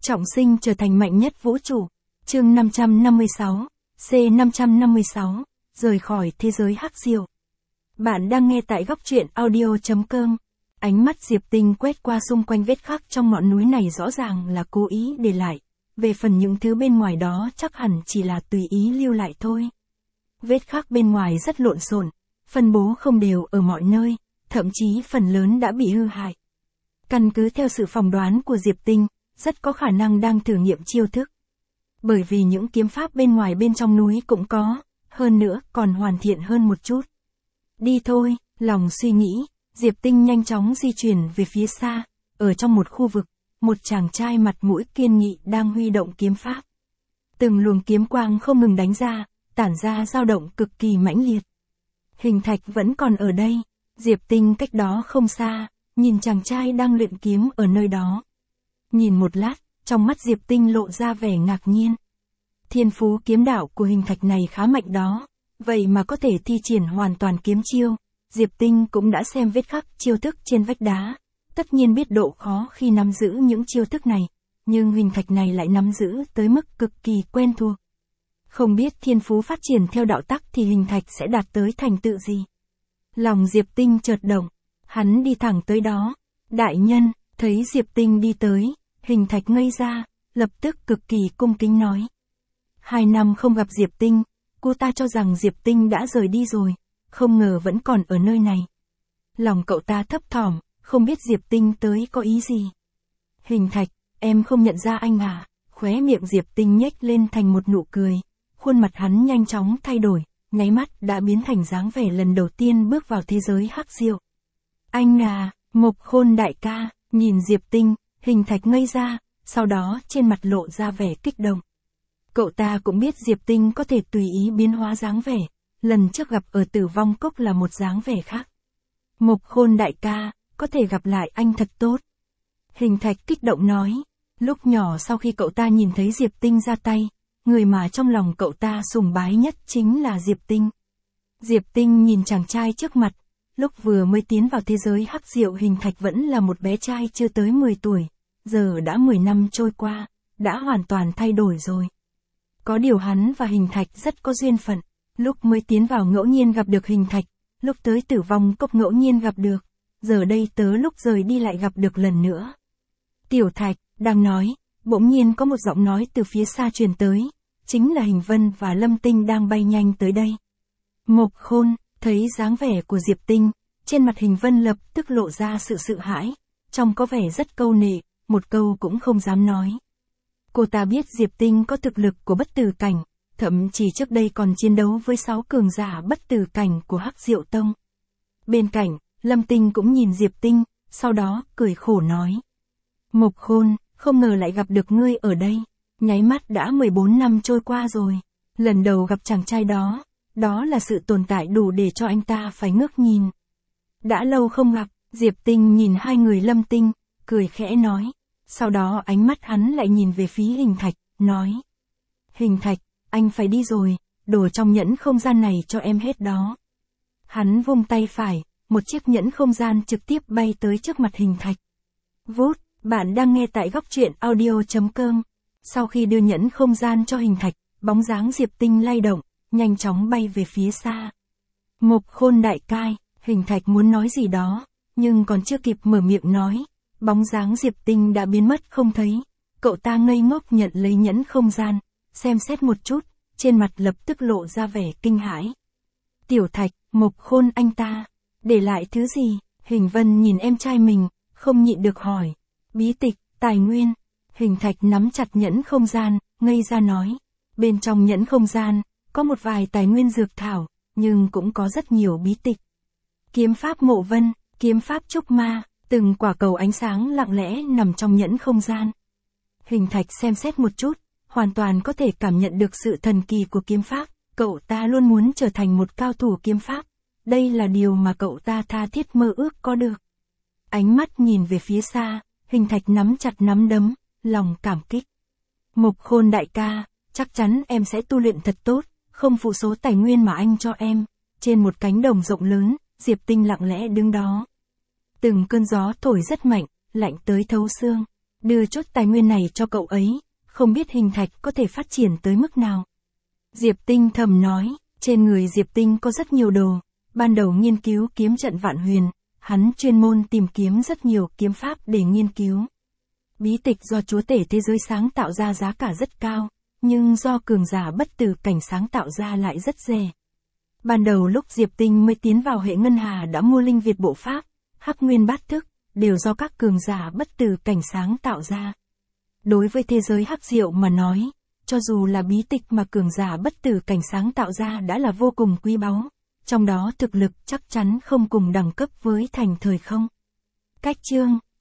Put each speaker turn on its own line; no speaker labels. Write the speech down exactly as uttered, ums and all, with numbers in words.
Trọng sinh trở thành mạnh nhất vũ trụ. Chương năm trăm năm mươi sáu, C năm trăm năm mươi sáu, rời khỏi thế giới hắc diệu. Bạn đang nghe tại góc truyện audio chấm com. Ánh mắt Diệp Tinh quét qua xung quanh vết khắc trong ngọn núi này rõ ràng là cố ý để lại. Về phần những thứ bên ngoài đó chắc hẳn chỉ là tùy ý lưu lại thôi. Vết khắc bên ngoài rất lộn xộn, phân bố không đều ở mọi nơi, thậm chí phần lớn đã bị hư hại. Căn cứ theo sự phỏng đoán của Diệp Tinh, rất có khả năng đang thử nghiệm chiêu thức. Bởi vì những kiếm pháp bên ngoài bên trong núi cũng có, hơn nữa còn hoàn thiện hơn một chút. Đi thôi, lòng suy nghĩ, Diệp Tinh nhanh chóng di chuyển về phía xa, ở trong một khu vực, một chàng trai mặt mũi kiên nghị đang huy động kiếm pháp. Từng luồng kiếm quang không ngừng đánh ra, tản ra dao động cực kỳ mãnh liệt. Hình Thạch vẫn còn ở đây, Diệp Tinh cách đó không xa, nhìn chàng trai đang luyện kiếm ở nơi đó. Nhìn một lát, trong mắt Diệp Tinh lộ ra vẻ ngạc nhiên. Thiên phú kiếm đạo của Hình Thạch này khá mạnh đó, vậy mà có thể thi triển hoàn toàn kiếm chiêu. Diệp Tinh cũng đã xem vết khắc chiêu thức trên vách đá, tất nhiên biết độ khó khi nắm giữ những chiêu thức này, nhưng Hình Thạch này lại nắm giữ tới mức cực kỳ quen thuộc. Không biết thiên phú phát triển theo đạo tắc thì Hình Thạch sẽ đạt tới thành tựu gì. Lòng Diệp Tinh chợt động, hắn đi thẳng tới đó. Đại nhân, thấy Diệp Tinh đi tới, Hình Thạch ngây ra, lập tức cực kỳ cung kính nói. Hai năm không gặp Diệp Tinh, cô ta cho rằng Diệp Tinh đã rời đi rồi, không ngờ vẫn còn ở nơi này. Lòng cậu ta thấp thỏm, không biết Diệp Tinh tới có ý gì. Hình Thạch, em không nhận ra anh à? Khóe miệng Diệp Tinh nhếch lên thành một nụ cười, khuôn mặt hắn nhanh chóng thay đổi, nháy mắt đã biến thành dáng vẻ lần đầu tiên bước vào thế giới hắc diệu. Anh à, Mộc Khôn đại ca, nhìn Diệp Tinh, Hình Thạch ngây ra, sau đó trên mặt lộ ra vẻ kích động. Cậu ta cũng biết Diệp Tinh có thể tùy ý biến hóa dáng vẻ, lần trước gặp ở Tử Vong Cốc là một dáng vẻ khác. Mộc Khôn đại ca, có thể gặp lại anh thật tốt. Hình Thạch kích động nói, lúc nhỏ sau khi cậu ta nhìn thấy Diệp Tinh ra tay, người mà trong lòng cậu ta sùng bái nhất chính là Diệp Tinh. Diệp Tinh nhìn chàng trai trước mặt, lúc vừa mới tiến vào thế giới hắc diệu Hình Thạch vẫn là một bé trai chưa tới mười tuổi, giờ đã mười năm trôi qua, đã hoàn toàn thay đổi rồi. Có điều hắn và Hình Thạch rất có duyên phận, lúc mới tiến vào ngẫu nhiên gặp được Hình Thạch, lúc tới Tử Vong Cốc ngẫu nhiên gặp được, giờ đây tớ lúc rời đi lại gặp được lần nữa. Tiểu Thạch, đang nói, bỗng nhiên có một giọng nói từ phía xa truyền tới, chính là Hình Vân và Lâm Tinh đang bay nhanh tới đây. Mộc Khôn, thấy dáng vẻ của Diệp Tinh, trên mặt Hình Vân lập tức lộ ra sự sợ hãi, trông có vẻ rất câu nệ, một câu cũng không dám nói. Cô ta biết Diệp Tinh có thực lực của bất tử cảnh, thậm chí trước đây còn chiến đấu với sáu cường giả bất tử cảnh của Hắc Diệu Tông. Bên cạnh, Lâm Tinh cũng nhìn Diệp Tinh, sau đó cười khổ nói. Mộc Khôn, không ngờ lại gặp được ngươi ở đây, nháy mắt đã mười bốn năm trôi qua rồi. Lần đầu gặp chàng trai đó, đó là sự tồn tại đủ để cho anh ta phải ngước nhìn. Đã lâu không gặp, Diệp Tinh nhìn hai người Lâm Tinh, cười khẽ nói. Sau đó ánh mắt hắn lại nhìn về phía Hình Thạch, nói. Hình Thạch, anh phải đi rồi, đồ trong nhẫn không gian này cho em hết đó. Hắn vung tay phải, một chiếc nhẫn không gian trực tiếp bay tới trước mặt Hình Thạch. Vút, bạn đang nghe tại góc truyện audio chấm com. Sau khi đưa nhẫn không gian cho Hình Thạch, bóng dáng Diệp Tinh lay động, nhanh chóng bay về phía xa. Mộc Khôn đại cai, Hình Thạch muốn nói gì đó, nhưng còn chưa kịp mở miệng nói. Bóng dáng Diệp Tinh đã biến mất không thấy, cậu ta ngây ngốc nhận lấy nhẫn không gian, xem xét một chút, trên mặt lập tức lộ ra vẻ kinh hãi. Tiểu Thạch, Mộc Khôn anh ta, để lại thứ gì? Hình Vân nhìn em trai mình, không nhịn được hỏi. Bí tịch, tài nguyên. Hình Thạch nắm chặt nhẫn không gian, ngây ra nói. Bên trong nhẫn không gian, có một vài tài nguyên dược thảo, nhưng cũng có rất nhiều bí tịch. Kiếm pháp Mộ Vân, kiếm pháp Trúc Ma. Từng quả cầu ánh sáng lặng lẽ nằm trong nhẫn không gian. Hình Thạch xem xét một chút, hoàn toàn có thể cảm nhận được sự thần kỳ của kiếm pháp, cậu ta luôn muốn trở thành một cao thủ kiếm pháp, đây là điều mà cậu ta tha thiết mơ ước có được. Ánh mắt nhìn về phía xa, Hình Thạch nắm chặt nắm đấm, lòng cảm kích. Mộc Khôn đại ca, chắc chắn em sẽ tu luyện thật tốt, không phụ số tài nguyên mà anh cho em. Trên một cánh đồng rộng lớn, Diệp Tinh lặng lẽ đứng đó. Từng cơn gió thổi rất mạnh, lạnh tới thấu xương. đưa chút tài nguyên này cho cậu ấy, không biết hình thạch có thể phát triển tới mức nào. Diệp Tinh thầm nói, trên người Diệp Tinh có rất nhiều đồ, ban đầu nghiên cứu kiếm trận vạn huyền, hắn chuyên môn tìm kiếm rất nhiều kiếm pháp để nghiên cứu. Bí tịch do chúa tể thế giới sáng tạo ra giá cả rất cao, nhưng do cường giả bất tử cảnh sáng tạo ra lại rất rẻ. Ban đầu lúc Diệp Tinh mới tiến vào hệ ngân hà đã mua linh Việt bộ pháp, hắc nguyên bát thức, đều do các cường giả bất tử cảnh sáng tạo ra. Đối với thế giới hắc diệu mà nói, cho dù là bí tịch mà cường giả bất tử cảnh sáng tạo ra đã là vô cùng quý báu, trong đó thực lực chắc chắn không cùng đẳng cấp với thành thời không. Cách chương